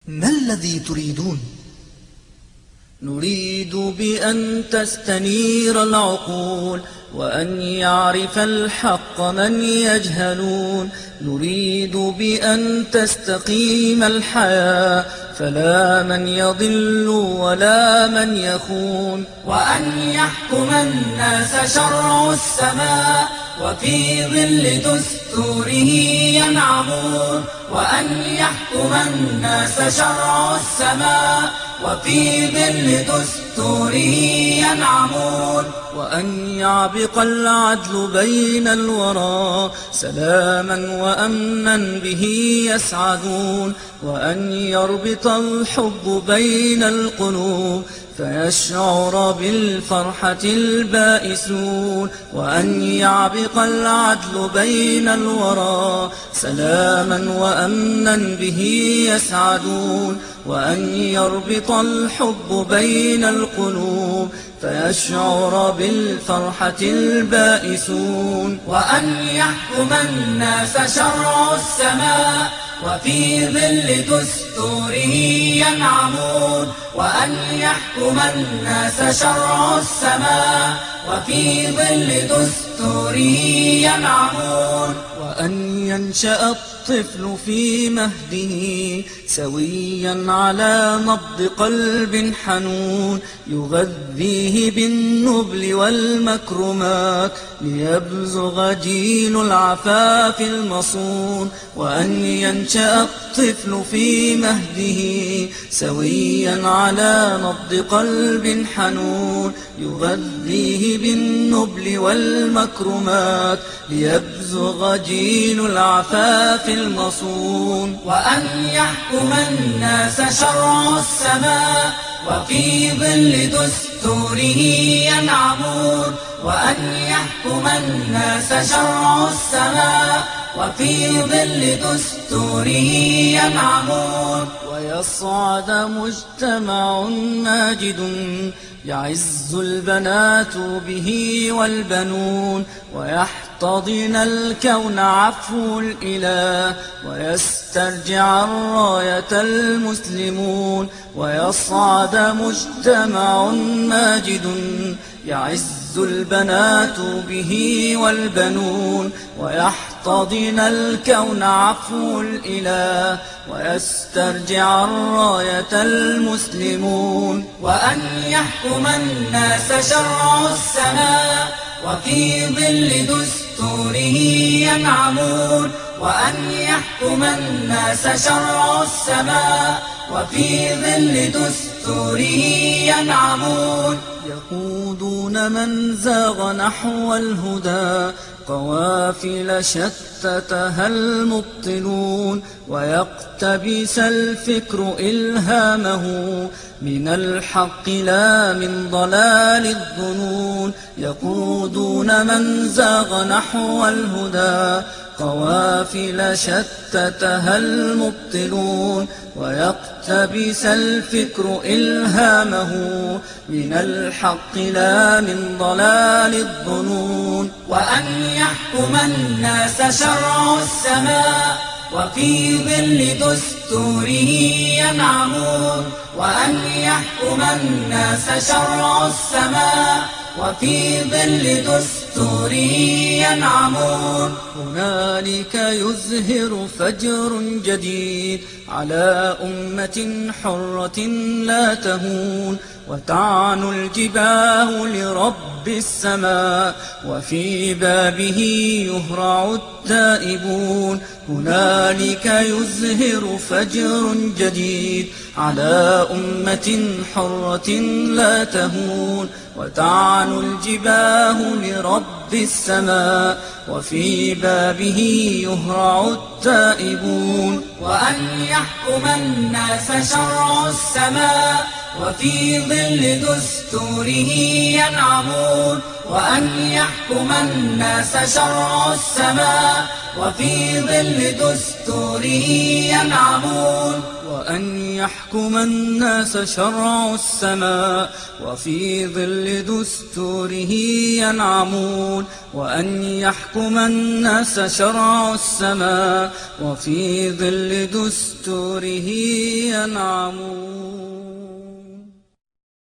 ما الذي تريدون؟ نريد بأن تستنير العقول وأن يعرف الحق من يجهلون. نريد بأن تستقيم الحياة فلا من يضل ولا من يخون، وأن يحكم الناس شرع السماء وفي ظل دستوره ينعمون. وأن يحكم الناس شرع السماء وفي ظل دستوره ينعمون. وأن يعبق العدل بين الورى سلاما وأمنا به يسعدون. وأن يربط الحب بين القلوب فيشعر بالفرحة البائسون. وأن يعبق العدل بين الورى سلاما وأمنا به يسعدون. وأن يربط الحب بين القلوب فيشعر بالفرحة البائسون. وأن يحكم الناس شرع السماء وفي ظل دستوره ينعمون. وأن يحكم الناس شرع السماء وفي ظل دستوره ينعمون. وأن ينشأ الطفل في مهده سويا على نبض قلب حنون يغذيه بالنبل والمكرمات ليبزغ جيل العفاف المصون. وأن ينشأ الطفل في مهده سويا على نبض قلب حنون يغذيه بالنبل والمكرمات ليبزغ جيل العفاف المصون. وأن يحكم الناس شرع السماء وفي ظل دستوره ينعمون. وأن يحكم الناس شرع السماء وفي ظل دستوره ينعمون. ويصعد مجتمع ماجد يعز البنات به والبنون ويحتضن الكون عفو الإله ويسترجع الراية المسلمون. ويصعد مجتمع ماجد يعز البنات به والبنون ويحتضن الكون عفو الإله ويسترجع الراية المسلمون. وأن يحكم الناس شرع السماء وفي ظل دستوره ينعمون. وأن يحكم الناس شرع السماء وفي ظل دستوره ينعمون. يقودون من زاغ نحو الهدى قوافل شتتها المبطلون ويقتبس الفكر إلهامه من الحق لا من ضلال الظنون. يقودون من زاغ نحو الهدى قوافل شتتها المبطلون ويقتبس الفكر إلهامه من الحق لا من ضلال الظنون. وأن يحكم الناس شرع السماء وفي ظل دستوره ينعمون. وأن يحكم الناس شرع السماء وفي ظل دستوره ينعمون. هنالك يزهر فجر جديد على أمة حرة لا تهون وتعنو الجباه لرب السماء وفي بابه يهرع التائبون. هنالك يزهر فجر جديد على أمة حرة لا تهون وتعنو الجباه لرب السماء وفي بابه يهرع التائبون. وأن يحكم الناس شرع السماء وفي ظل دستوره ينعمون. وأن يحكم الناس شرع السماء وفي ظل دستوره ينعمون. وأن يحكم الناس شرع السماء وفي ظل دستوره ينعمون، وأن يحكم الناس شرع السماء وفي ظل دستوره ينعمون.